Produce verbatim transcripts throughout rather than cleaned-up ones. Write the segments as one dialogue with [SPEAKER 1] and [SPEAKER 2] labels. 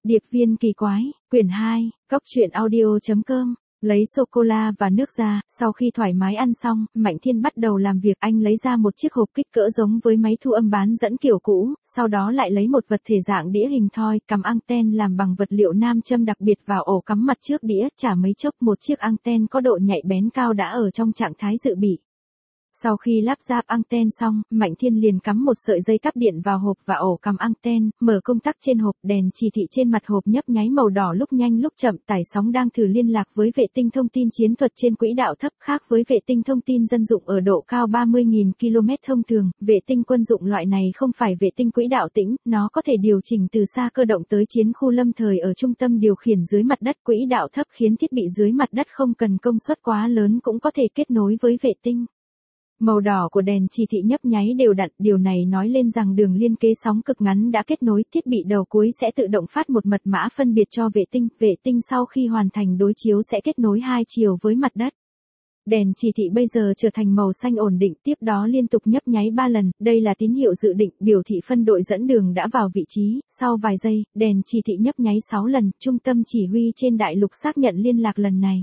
[SPEAKER 1] Điệp viên kỳ quái, quyển hai, cóc truyện audio chấm com. Lấy sô-cô-la và nước ra, sau khi thoải mái ăn xong, Mạnh Thiên bắt đầu làm việc. Anh lấy ra một chiếc hộp kích cỡ giống với máy thu âm bán dẫn kiểu cũ, sau đó lại lấy một vật thể dạng đĩa hình thoi, cắm anten làm bằng vật liệu nam châm đặc biệt vào ổ cắm mặt trước đĩa, chả mấy chốc một chiếc anten có độ nhạy bén cao đã ở trong trạng thái dự bị. Sau khi lắp ráp anten xong, Mạnh Thiên liền cắm một sợi dây cáp điện vào hộp và ổ cắm anten, mở công tắc trên hộp, đèn chỉ thị trên mặt hộp nhấp nháy màu đỏ lúc nhanh lúc chậm, tải sóng đang thử liên lạc với vệ tinh thông tin chiến thuật trên quỹ đạo thấp, khác với vệ tinh thông tin dân dụng ở độ cao ba mươi nghìn ki lô mét thông thường, vệ tinh quân dụng loại này không phải vệ tinh quỹ đạo tĩnh, nó có thể điều chỉnh từ xa cơ động tới chiến khu lâm thời ở trung tâm điều khiển dưới mặt đất. Quỹ đạo thấp khiến thiết bị dưới mặt đất không cần công suất quá lớn cũng có thể kết nối với vệ tinh. Màu đỏ của đèn chỉ thị nhấp nháy đều đặn, điều này nói lên rằng đường liên kế sóng cực ngắn đã kết nối, thiết bị đầu cuối sẽ tự động phát một mật mã phân biệt cho vệ tinh, vệ tinh sau khi hoàn thành đối chiếu sẽ kết nối hai chiều với mặt đất. Đèn chỉ thị bây giờ trở thành màu xanh ổn định, tiếp đó liên tục nhấp nháy ba lần, đây là tín hiệu dự định, biểu thị phân đội dẫn đường đã vào vị trí. Sau vài giây, đèn chỉ thị nhấp nháy sáu lần, trung tâm chỉ huy trên đại lục xác nhận liên lạc lần này.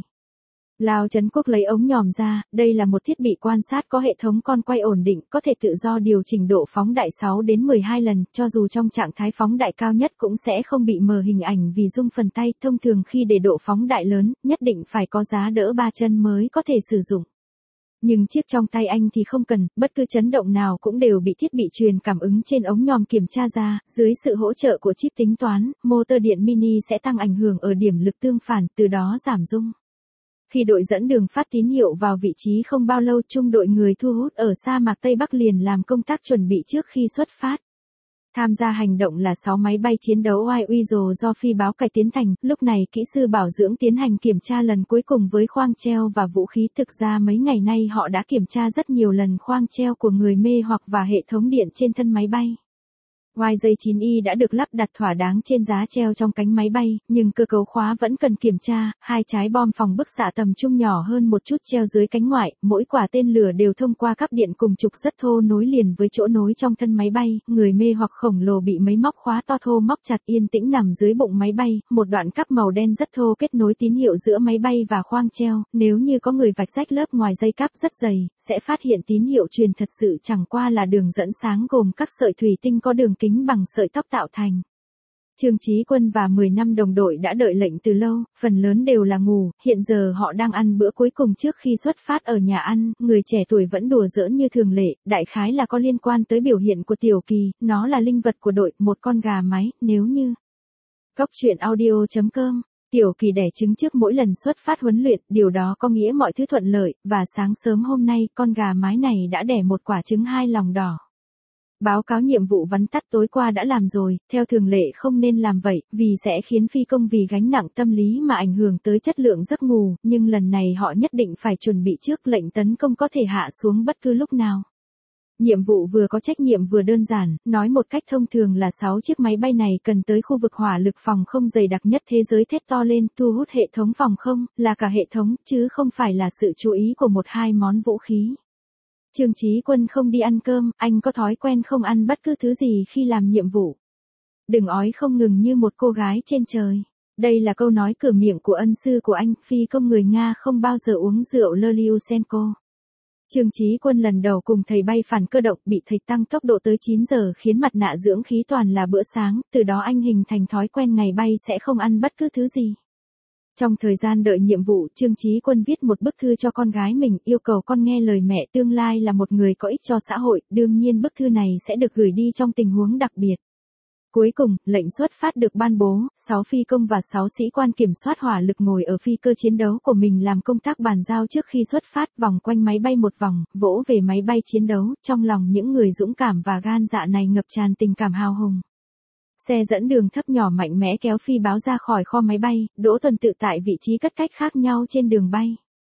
[SPEAKER 1] Lao Trấn Quốc lấy ống nhòm ra, đây là một thiết bị quan sát có hệ thống con quay ổn định, có thể tự do điều chỉnh độ phóng đại sáu đến mười hai lần, cho dù trong trạng thái phóng đại cao nhất cũng sẽ không bị mờ hình ảnh vì rung phần tay. Thông thường khi để độ phóng đại lớn, nhất định phải có giá đỡ ba chân mới có thể sử dụng. Nhưng chiếc trong tay anh thì không cần, bất cứ chấn động nào cũng đều bị thiết bị truyền cảm ứng trên ống nhòm kiểm tra ra, dưới sự hỗ trợ của chip tính toán, motor điện mini sẽ tăng ảnh hưởng ở điểm lực tương phản, từ đó giảm rung. Khi đội dẫn đường phát tín hiệu vào vị trí không bao lâu, trung đội người thu hút ở sa mạc Tây Bắc liền làm công tác chuẩn bị trước khi xuất phát. Tham gia hành động là sáu máy bay chiến đấu Eagle do phi báo cải tiến thành, lúc này kỹ sư bảo dưỡng tiến hành kiểm tra lần cuối cùng với khoang treo và vũ khí. Thực ra mấy ngày nay họ đã kiểm tra rất nhiều lần khoang treo của người mê hoặc và hệ thống điện trên thân máy bay. Y J chín Y đã được lắp đặt thỏa đáng trên giá treo trong cánh máy bay, nhưng cơ cấu khóa vẫn cần kiểm tra. Hai trái bom phòng bức xạ tầm trung nhỏ hơn một chút treo dưới cánh ngoại, mỗi quả tên lửa đều thông qua cáp điện cùng trục rất thô nối liền với chỗ nối trong thân máy bay. Người mê hoặc khổng lồ bị mấy móc khóa to thô móc chặt yên tĩnh nằm dưới bụng máy bay, một đoạn cáp màu đen rất thô kết nối tín hiệu giữa máy bay và khoang treo. Nếu như có người vạch rách lớp ngoài dây cáp rất dày, sẽ phát hiện tín hiệu truyền thật sự chẳng qua là đường dẫn sáng gồm các sợi thủy tinh có đường kính bằng sợi tóc tạo thành. Trương Chí Quân và mười năm đồng đội đã đợi lệnh từ lâu, phần lớn đều là ngủ, hiện giờ họ đang ăn bữa cuối cùng trước khi xuất phát ở nhà ăn. Người trẻ tuổi vẫn đùa giỡn như thường lệ, đại khái là có liên quan tới biểu hiện của Tiểu Kỳ, nó là linh vật của đội, một con gà mái. Nếu như cóc truyện audio chấm com, Tiểu Kỳ đẻ trứng trước mỗi lần xuất phát huấn luyện, điều đó có nghĩa mọi thứ thuận lợi, và sáng sớm hôm nay con gà mái này đã đẻ một quả trứng hai lòng đỏ. Báo cáo nhiệm vụ vắn tắt tối qua đã làm rồi, theo thường lệ không nên làm vậy, vì sẽ khiến phi công vì gánh nặng tâm lý mà ảnh hưởng tới chất lượng giấc ngủ, nhưng lần này họ nhất định phải chuẩn bị trước, lệnh tấn công có thể hạ xuống bất cứ lúc nào. Nhiệm vụ vừa có trách nhiệm vừa đơn giản, nói một cách thông thường là sáu chiếc máy bay này cần tới khu vực hỏa lực phòng không dày đặc nhất thế giới, thét to lên, thu hút hệ thống phòng không, là cả hệ thống, chứ không phải là sự chú ý của một hai món vũ khí. Trương Chí Quân không đi ăn cơm, anh có thói quen không ăn bất cứ thứ gì khi làm nhiệm vụ. Đừng ói không ngừng như một cô gái trên trời. Đây là câu nói cửa miệng của ân sư của anh, phi công người Nga không bao giờ uống rượu Lyushenko. Trương Chí Quân lần đầu cùng thầy bay phản cơ động bị thầy tăng tốc độ tới chín giờ khiến mặt nạ dưỡng khí toàn là bữa sáng, từ đó anh hình thành thói quen ngày bay sẽ không ăn bất cứ thứ gì. Trong thời gian đợi nhiệm vụ, Trương Chí Quân viết một bức thư cho con gái mình, yêu cầu con nghe lời mẹ, tương lai là một người có ích cho xã hội, đương nhiên bức thư này sẽ được gửi đi trong tình huống đặc biệt. Cuối cùng, lệnh xuất phát được ban bố, sáu phi công và sáu sĩ quan kiểm soát hỏa lực ngồi ở phi cơ chiến đấu của mình làm công tác bàn giao trước khi xuất phát, vòng quanh máy bay một vòng, vỗ về máy bay chiến đấu, trong lòng những người dũng cảm và gan dạ này ngập tràn tình cảm hào hùng. Xe dẫn đường thấp nhỏ mạnh mẽ kéo phi báo ra khỏi kho máy bay, đỗ tuần tự tại vị trí cất cách khác nhau trên đường bay.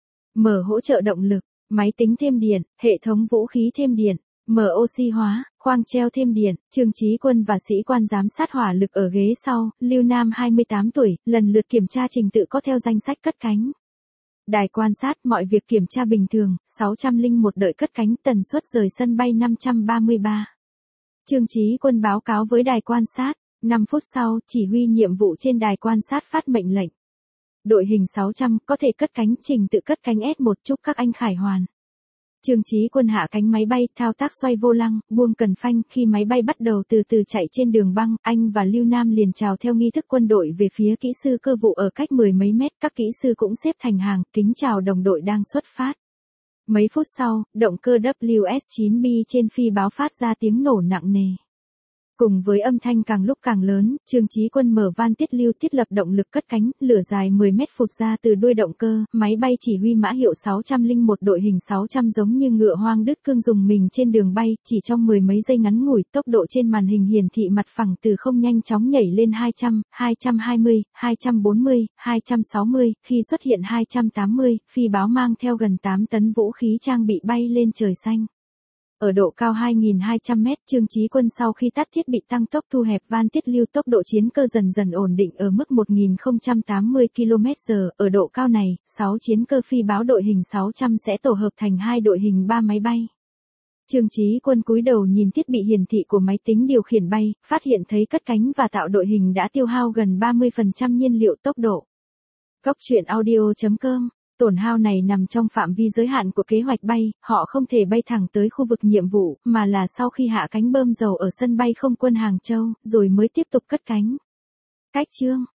[SPEAKER 1] Mở hỗ trợ động lực, máy tính thêm điện, hệ thống vũ khí thêm điện, mở oxy hóa, khoang treo thêm điện. Trương Chí Quân và sĩ quan giám sát hỏa lực ở ghế sau, Lưu Nam hai mươi tám tuổi, lần lượt kiểm tra trình tự có theo danh sách cất cánh. Đài quan sát, mọi việc kiểm tra bình thường, sáu trăm lẻ một đợi cất cánh, tần suất rời sân bay năm trăm ba mươi ba. Trương Chí Quân báo cáo với đài quan sát, năm phút sau, chỉ huy nhiệm vụ trên đài quan sát phát mệnh lệnh. Đội hình sáu trăm, có thể cất cánh, trình tự cất cánh S một, chúc các anh khải hoàn. Trương Chí Quân hạ cánh máy bay, thao tác xoay vô lăng, buông cần phanh, khi máy bay bắt đầu từ từ chạy trên đường băng, anh và Lưu Nam liền chào theo nghi thức quân đội về phía kỹ sư cơ vụ ở cách mười mấy mét, các kỹ sư cũng xếp thành hàng, kính chào đồng đội đang xuất phát. Mấy phút sau, động cơ W S chín B trên phi báo phát ra tiếng nổ nặng nề. Cùng với âm thanh càng lúc càng lớn, Trương Chí Quân mở van tiết lưu thiết lập động lực cất cánh, lửa dài mười mét phụt ra từ đuôi động cơ, máy bay chỉ huy mã hiệu sáu không một đội hình sáu trăm giống như ngựa hoang đứt cương dùng mình trên đường bay, chỉ trong mười mấy giây ngắn ngủi, tốc độ trên màn hình hiển thị mặt phẳng từ không nhanh chóng nhảy lên hai trăm, hai trăm hai mươi, hai trăm bốn mươi, hai trăm sáu mươi, khi xuất hiện hai trăm tám mươi, phi báo mang theo gần tám tấn vũ khí trang bị bay lên trời xanh. Ở độ cao hai nghìn hai trăm mét, Trương Chí Quân sau khi tắt thiết bị tăng tốc thu hẹp van tiết lưu, tốc độ chiến cơ dần dần ổn định ở mức một nghìn không trăm tám mươi ki lô mét giờ. Ở độ cao này, sáu chiến cơ phi báo đội hình sáu trăm sẽ tổ hợp thành hai đội hình ba máy bay. Trương Chí Quân cúi đầu nhìn thiết bị hiển thị của máy tính điều khiển bay, phát hiện thấy cất cánh và tạo đội hình đã tiêu hao gần ba mươi phần trăm nhiên liệu tốc độ. Cóc truyện audio chấm com. Tổn hao này nằm trong phạm vi giới hạn của kế hoạch bay, họ không thể bay thẳng tới khu vực nhiệm vụ, mà là sau khi hạ cánh bơm dầu ở sân bay không quân Hàng Châu, rồi mới tiếp tục cất cánh. Cách chương